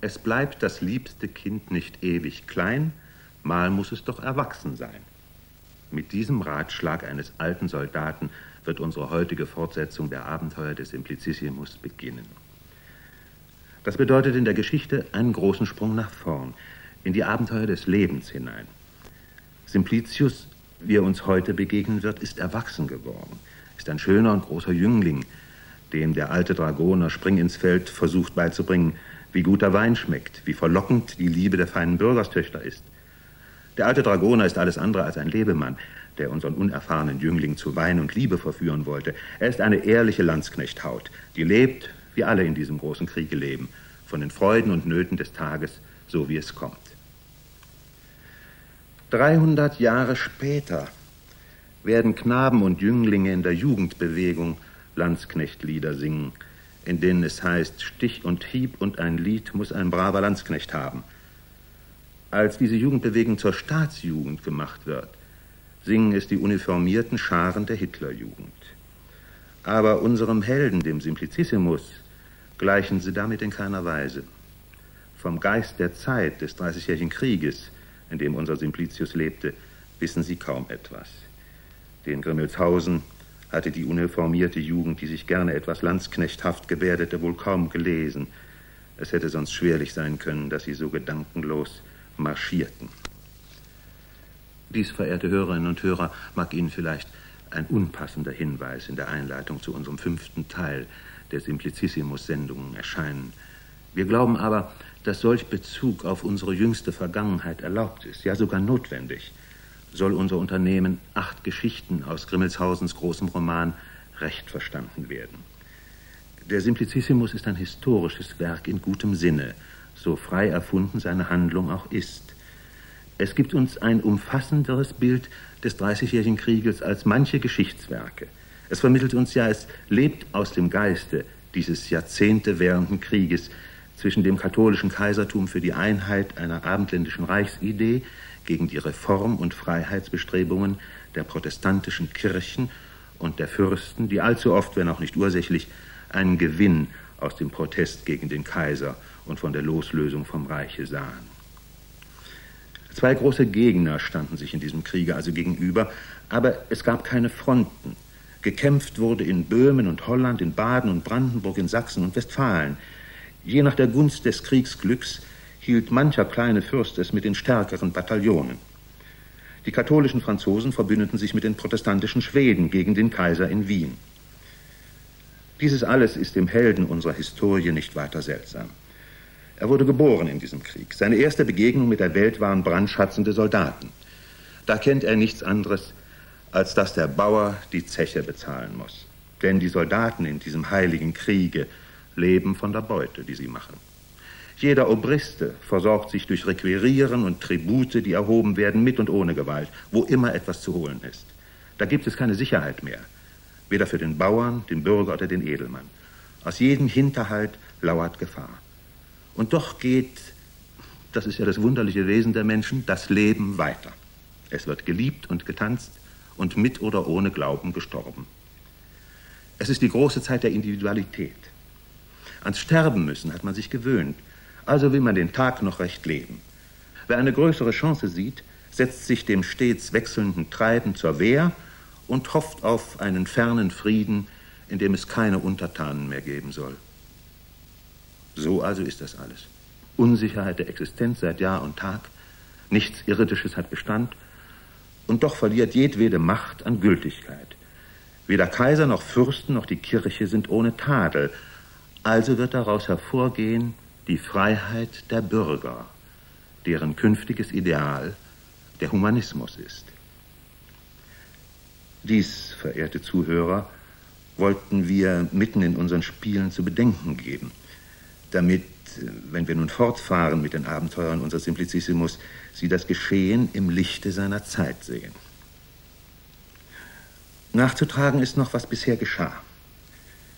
Es bleibt das liebste Kind nicht ewig klein, mal muss es doch erwachsen sein. Mit diesem Ratschlag eines alten Soldaten wird unsere heutige Fortsetzung der Abenteuer des Simplicissimus beginnen. Das bedeutet in der Geschichte einen großen Sprung nach vorn, in die Abenteuer des Lebens hinein. Simplicius, wie er uns heute begegnen wird, ist erwachsen geworden, ist ein schöner und großer Jüngling, dem der alte Dragoner Spring ins Feld versucht beizubringen, wie guter Wein schmeckt, wie verlockend die Liebe der feinen Bürgerstöchter ist. Der alte Dragoner ist alles andere als ein Lebemann, der unseren unerfahrenen Jüngling zu Wein und Liebe verführen wollte. Er ist eine ehrliche Landsknechthaut, die lebt, wie alle in diesem großen Kriege leben, von den Freuden und Nöten des Tages, so wie es kommt. 300 Jahre später werden Knaben und Jünglinge in der Jugendbewegung Landsknechtlieder singen, in denen es heißt, Stich und Hieb und ein Lied muss ein braver Landsknecht haben. Als diese Jugendbewegung zur Staatsjugend gemacht wird, singen es die uniformierten Scharen der Hitlerjugend. Aber unserem Helden, dem Simplicissimus, gleichen sie damit in keiner Weise. Vom Geist der Zeit des Dreißigjährigen Krieges, in dem unser Simplicius lebte, wissen sie kaum etwas. Den Grimmelshausen hatte die uniformierte Jugend, die sich gerne etwas landsknechthaft gebärdete, wohl kaum gelesen. Es hätte sonst schwerlich sein können, dass sie so gedankenlos marschierten. Dies, verehrte Hörerinnen und Hörer, mag Ihnen vielleicht ein unpassender Hinweis in der Einleitung zu unserem 5. Teil der Simplicissimus-Sendungen erscheinen. Wir glauben aber, dass solch Bezug auf unsere jüngste Vergangenheit erlaubt ist, ja sogar notwendig. Soll unser Unternehmen 8 Geschichten aus Grimmelshausens großem Roman recht verstanden werden. Der Simplicissimus ist ein historisches Werk in gutem Sinne, so frei erfunden seine Handlung auch ist. Es gibt uns ein umfassenderes Bild des Dreißigjährigen Krieges als manche Geschichtswerke. Es vermittelt uns ja, es lebt aus dem Geiste dieses Jahrzehnte währenden Krieges zwischen dem katholischen Kaisertum für die Einheit einer abendländischen Reichsidee gegen die Reform- und Freiheitsbestrebungen der protestantischen Kirchen und der Fürsten, die allzu oft, wenn auch nicht ursächlich, einen Gewinn aus dem Protest gegen den Kaiser und von der Loslösung vom Reiche sahen. 2 große Gegner standen sich in diesem Kriege also gegenüber, aber es gab keine Fronten. Gekämpft wurde in Böhmen und Holland, in Baden und Brandenburg, in Sachsen und Westfalen. Je nach der Gunst des Kriegsglücks hielt mancher kleine Fürst es mit den stärkeren Bataillonen. Die katholischen Franzosen verbündeten sich mit den protestantischen Schweden gegen den Kaiser in Wien. Dieses alles ist dem Helden unserer Historie nicht weiter seltsam. Er wurde geboren in diesem Krieg. Seine erste Begegnung mit der Welt waren brandschatzende Soldaten. Da kennt er nichts anderes, als dass der Bauer die Zeche bezahlen muss. Denn die Soldaten in diesem heiligen Kriege leben von der Beute, die sie machen. Jeder Obriste versorgt sich durch Requirieren und Tribute, die erhoben werden, mit und ohne Gewalt, wo immer etwas zu holen ist. Da gibt es keine Sicherheit mehr, weder für den Bauern, den Bürger oder den Edelmann. Aus jedem Hinterhalt lauert Gefahr. Und doch geht, das ist ja das wunderliche Wesen der Menschen, das Leben weiter. Es wird geliebt und getanzt und mit oder ohne Glauben gestorben. Es ist die große Zeit der Individualität. Ans Sterben müssen hat man sich gewöhnt, also will man den Tag noch recht leben. Wer eine größere Chance sieht, setzt sich dem stets wechselnden Treiben zur Wehr und hofft auf einen fernen Frieden, in dem es keine Untertanen mehr geben soll. So also ist das alles. Unsicherheit der Existenz seit Jahr und Tag, nichts Irdisches hat Bestand, und doch verliert jedwede Macht an Gültigkeit. Weder Kaiser noch Fürsten noch die Kirche sind ohne Tadel, also wird daraus hervorgehen die Freiheit der Bürger, deren künftiges Ideal der Humanismus ist. Dies, verehrte Zuhörer, wollten wir mitten in unseren Spielen zu bedenken geben, damit, wenn wir nun fortfahren mit den Abenteuern unseres Simplicissimus, Sie das Geschehen im Lichte seiner Zeit sehen. Nachzutragen ist noch, was bisher geschah.